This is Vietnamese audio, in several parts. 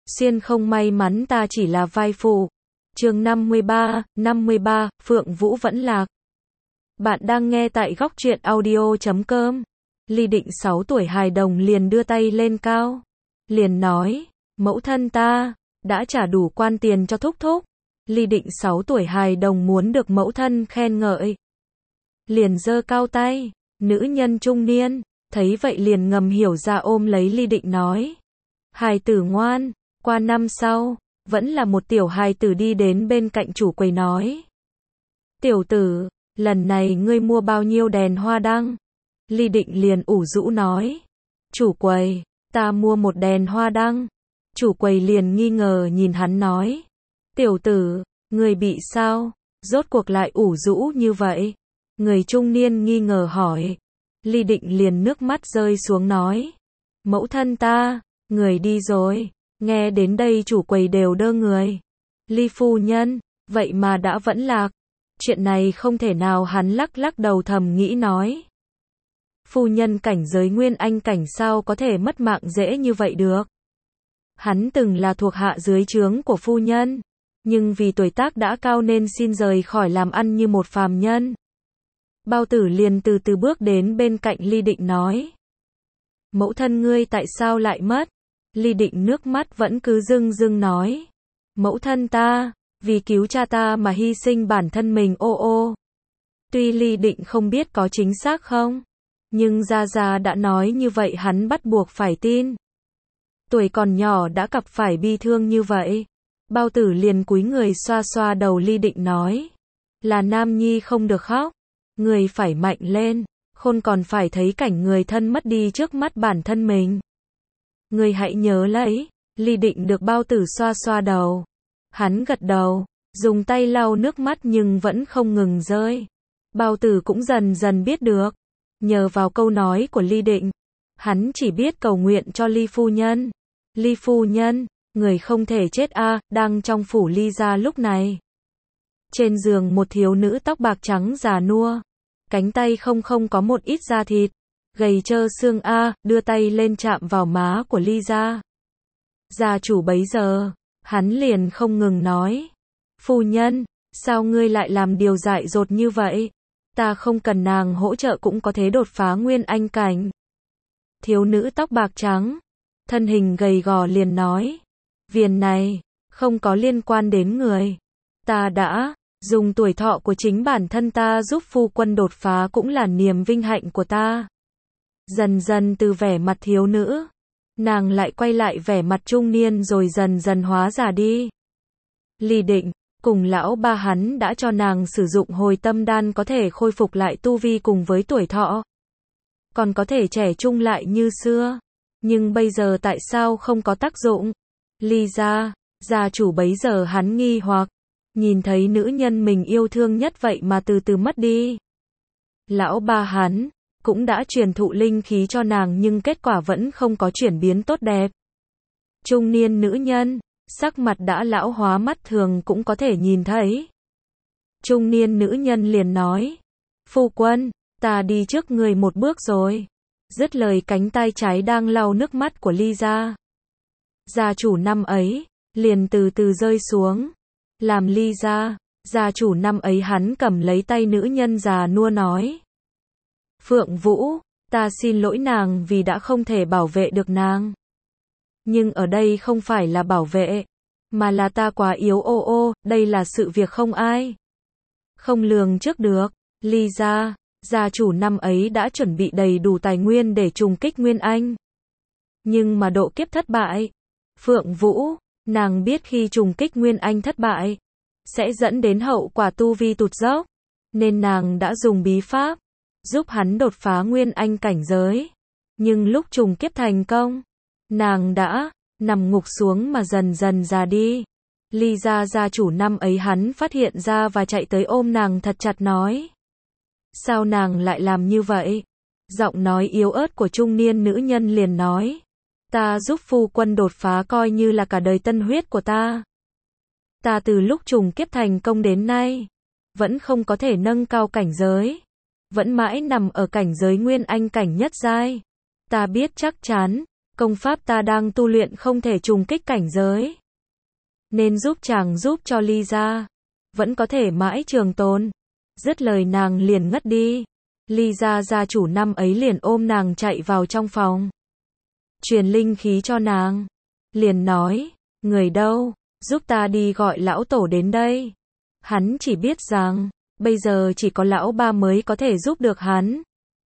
Xuyên không may mắn ta chỉ là vai phụ. Chương 53, Phượng Vũ vẫn lạc. Bạn đang nghe tại góc truyện audio.com. Ly Định 6 tuổi hài đồng liền đưa tay lên cao. Liền nói, mẫu thân ta, đã trả đủ quan tiền cho thúc thúc. Ly Định 6 tuổi hài đồng muốn được mẫu thân khen ngợi. Liền giơ cao tay, nữ nhân trung niên, thấy vậy liền ngầm hiểu ra ôm lấy Ly Định nói. Hài tử ngoan, qua năm sau, vẫn là một tiểu hài tử đi đến bên cạnh chủ quầy nói. Tiểu tử, lần này ngươi mua bao nhiêu đèn hoa đăng? Ly Định liền ủ rũ nói. Chủ quầy, ta mua một đèn hoa đăng. Chủ quầy liền nghi ngờ nhìn hắn nói. Tiểu tử, ngươi bị sao? Rốt cuộc lại ủ rũ như vậy? Người trung niên nghi ngờ hỏi. Ly Định liền nước mắt rơi xuống nói. Mẫu thân ta, người đi rồi. Nghe đến đây chủ quầy đều đơ người. Ly phu nhân, vậy mà đã vẫn lạc. Chuyện này không thể nào, hắn lắc lắc đầu thầm nghĩ nói. Phu nhân cảnh giới nguyên anh cảnh sao có thể mất mạng dễ như vậy được. Hắn từng là thuộc hạ dưới trướng của phu nhân, nhưng vì tuổi tác đã cao nên xin rời khỏi làm ăn như một phàm nhân. Bao tử liền từ từ bước đến bên cạnh Ly Định nói. Mẫu thân ngươi tại sao lại mất? Ly Định nước mắt vẫn cứ rưng rưng nói. Mẫu thân ta, vì cứu cha ta mà hy sinh bản thân mình ô. Tuy Ly Định không biết có chính xác không, nhưng Gia Gia đã nói như vậy hắn bắt buộc phải tin. Tuổi còn nhỏ đã gặp phải bi thương như vậy. Bao tử liền cúi người xoa xoa đầu Ly Định nói. Là nam nhi không được khóc. Người phải mạnh lên, khôn còn phải thấy cảnh người thân mất đi trước mắt bản thân mình. Người hãy nhớ lấy. Ly Định được bao tử xoa xoa đầu. Hắn gật đầu, dùng tay lau nước mắt nhưng vẫn không ngừng rơi. Bao tử cũng dần dần biết được. Nhờ vào câu nói của Ly Định, hắn chỉ biết cầu nguyện cho Ly phu nhân. Ly phu nhân, người không thể chết a. Đang trong phủ Ly gia lúc này. Trên giường một thiếu nữ tóc bạc trắng già nua, cánh tay không có một ít da thịt, gầy trơ xương a, đưa tay lên chạm vào má của Ly gia. Gia chủ bấy giờ, hắn liền không ngừng nói. Phu nhân, sao ngươi lại làm điều dại dột như vậy? Ta không cần nàng hỗ trợ cũng có thể đột phá nguyên anh cảnh. Thiếu nữ tóc bạc trắng, thân hình gầy gò liền nói. Việc này, không có liên quan đến người. Ta đã dùng tuổi thọ của chính bản thân ta giúp phu quân đột phá cũng là niềm vinh hạnh của ta. Dần dần từ vẻ mặt thiếu nữ, nàng lại quay lại vẻ mặt trung niên rồi dần dần hóa già đi. Ly Định, cùng lão ba hắn đã cho nàng sử dụng hồi tâm đan có thể khôi phục lại tu vi cùng với tuổi thọ. Còn có thể trẻ trung lại như xưa. Nhưng bây giờ tại sao không có tác dụng? Ly gia, gia chủ bấy giờ hắn nghi hoặc. Nhìn thấy nữ nhân mình yêu thương nhất vậy mà từ từ mất đi. Lão ba hắn cũng đã truyền thụ linh khí cho nàng nhưng kết quả vẫn không có chuyển biến tốt đẹp. Trung niên nữ nhân, sắc mặt đã lão hóa mắt thường cũng có thể nhìn thấy. Trung niên nữ nhân liền nói. Phu quân, ta đi trước người một bước rồi. Dứt lời cánh tay trái đang lau nước mắt của Ly gia. Gia chủ năm ấy, liền từ từ rơi xuống. Làm Ly gia, gia chủ năm ấy hắn cầm lấy tay nữ nhân già nua nói. Phượng Vũ, ta xin lỗi nàng vì đã không thể bảo vệ được nàng. Nhưng ở đây không phải là bảo vệ, mà là ta quá yếu ô, đây là sự việc không ai không lường trước được. Ly gia, gia chủ năm ấy đã chuẩn bị đầy đủ tài nguyên để trùng kích Nguyên Anh. Nhưng mà độ kiếp thất bại. Phượng Vũ, nàng biết khi trùng kích Nguyên Anh thất bại, sẽ dẫn đến hậu quả tu vi tụt dốc. Nên nàng đã dùng bí pháp, giúp hắn đột phá Nguyên Anh cảnh giới. Nhưng lúc trùng kiếp thành công, nàng đã nằm ngục xuống mà dần dần già đi. Ly gia gia chủ năm ấy hắn phát hiện ra và chạy tới ôm nàng thật chặt nói. Sao nàng lại làm như vậy? Giọng nói yếu ớt của trung niên nữ nhân liền nói. Ta giúp phu quân đột phá coi như là cả đời tân huyết của ta. Ta từ lúc trùng kiếp thành công đến nay, vẫn không có thể nâng cao cảnh giới. Vẫn mãi nằm ở cảnh giới nguyên anh cảnh nhất giai. Ta biết chắc chắn, công pháp ta đang tu luyện không thể trùng kích cảnh giới. Nên giúp chàng giúp cho Ly gia, vẫn có thể mãi trường tồn. Dứt lời nàng liền ngất đi. Ly gia gia chủ năm ấy liền ôm nàng chạy vào trong phòng. Truyền linh khí cho nàng. Liền nói, người đâu, giúp ta đi gọi lão tổ đến đây. Hắn chỉ biết rằng, bây giờ chỉ có lão ba mới có thể giúp được hắn.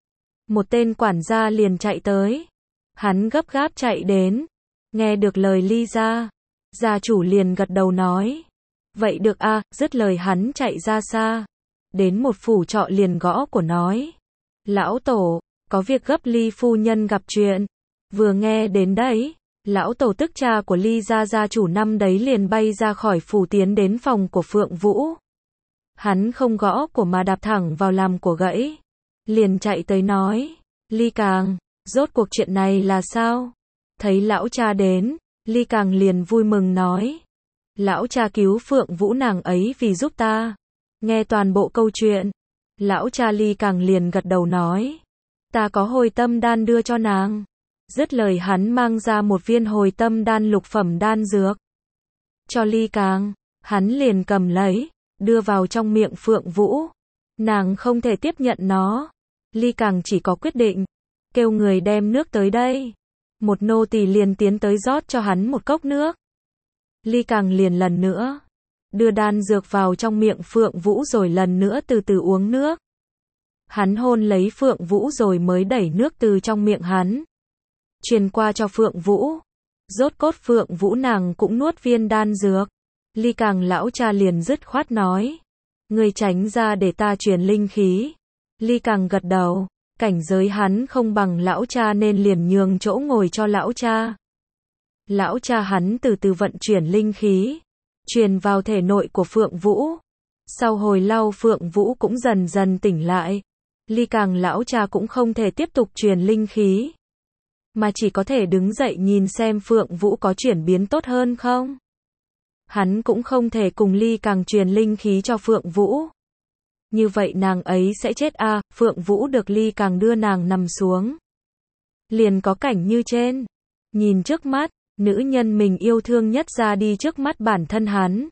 Một tên quản gia liền chạy tới. Hắn gấp gáp chạy đến. Nghe được lời Ly gia, gia chủ liền gật đầu nói. Vậy được a, dứt lời hắn chạy ra xa. Đến một phủ trọ liền gõ của nói. Lão tổ, có việc gấp Ly phu nhân gặp chuyện. Vừa nghe đến đấy, lão tổ tức cha của Ly gia gia chủ năm đấy liền bay ra khỏi phủ tiến đến phòng của Phượng Vũ. Hắn không gõ của mà đạp thẳng vào làm của gãy. Liền chạy tới nói, Ly Càng, rốt cuộc chuyện này là sao? Thấy lão cha đến, Ly Càng liền vui mừng nói. Lão cha cứu Phượng Vũ nàng ấy vì giúp ta. Nghe toàn bộ câu chuyện, lão cha Ly Càng liền gật đầu nói. Ta có hồi tâm đan đưa cho nàng. Dứt lời hắn mang ra một viên hồi tâm đan lục phẩm đan dược. Cho Ly Càng, hắn liền cầm lấy, đưa vào trong miệng Phượng Vũ. Nàng không thể tiếp nhận nó. Ly Càng chỉ có quyết định, kêu người đem nước tới đây. Một nô tỳ liền tiến tới rót cho hắn một cốc nước. Ly Càng liền lần nữa đưa đan dược vào trong miệng Phượng Vũ rồi lần nữa từ từ uống nước. Hắn hôn lấy Phượng Vũ rồi mới đẩy nước từ trong miệng hắn truyền qua cho Phượng Vũ. Rốt cốt Phượng Vũ nàng cũng nuốt viên đan dược. Ly Càng lão cha liền dứt khoát nói, ngươi tránh ra để ta truyền linh khí. Ly Càng gật đầu, cảnh giới hắn không bằng lão cha nên liền nhường chỗ ngồi cho lão cha. Lão cha hắn từ từ vận chuyển linh khí, truyền vào thể nội của Phượng Vũ. Sau hồi lâu Phượng Vũ cũng dần dần tỉnh lại. Ly Càng lão cha cũng không thể tiếp tục truyền linh khí, mà chỉ có thể đứng dậy nhìn xem Phượng Vũ có chuyển biến tốt hơn không. Hắn cũng không thể cùng Ly Càng truyền linh khí cho Phượng Vũ. Như vậy nàng ấy sẽ chết a. Phượng Vũ được Ly Càng đưa nàng nằm xuống. Liền có cảnh như trên. Nhìn trước mắt, nữ nhân mình yêu thương nhất ra đi trước mắt bản thân hắn.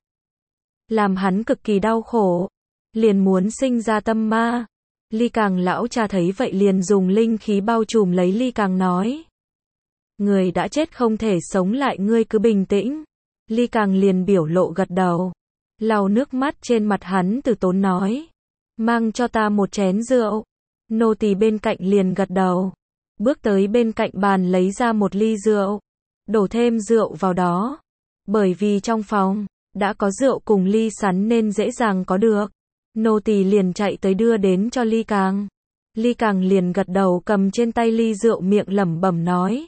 Làm hắn cực kỳ đau khổ. Liền muốn sinh ra tâm ma. Ly Càng lão cha thấy vậy liền dùng linh khí bao trùm lấy Ly Càng nói. Người đã chết không thể sống lại, ngươi cứ bình tĩnh. Ly Càng liền biểu lộ gật đầu. Lau nước mắt trên mặt hắn từ tốn nói. Mang cho ta một chén rượu. Nô tỳ bên cạnh liền gật đầu. Bước tới bên cạnh bàn lấy ra một ly rượu. Đổ thêm rượu vào đó. Bởi vì trong phòng đã có rượu cùng ly sắn nên dễ dàng có được. Nô tỳ liền chạy tới đưa đến cho Ly Càng. Ly Càng liền gật đầu cầm trên tay ly rượu miệng lẩm bẩm nói.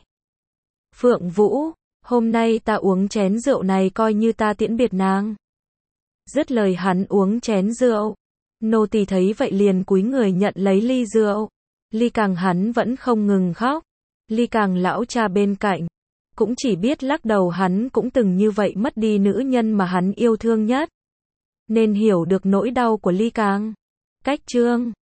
Phượng Vũ, hôm nay ta uống chén rượu này coi như ta tiễn biệt nàng. Dứt lời hắn uống chén rượu. Nô tỳ thấy vậy liền cúi người nhận lấy ly rượu. Ly Càng hắn vẫn không ngừng khóc. Ly Càng lão cha bên cạnh cũng chỉ biết lắc đầu, hắn cũng từng như vậy mất đi nữ nhân mà hắn yêu thương nhất, nên hiểu được nỗi đau của Ly Càng. Cách chương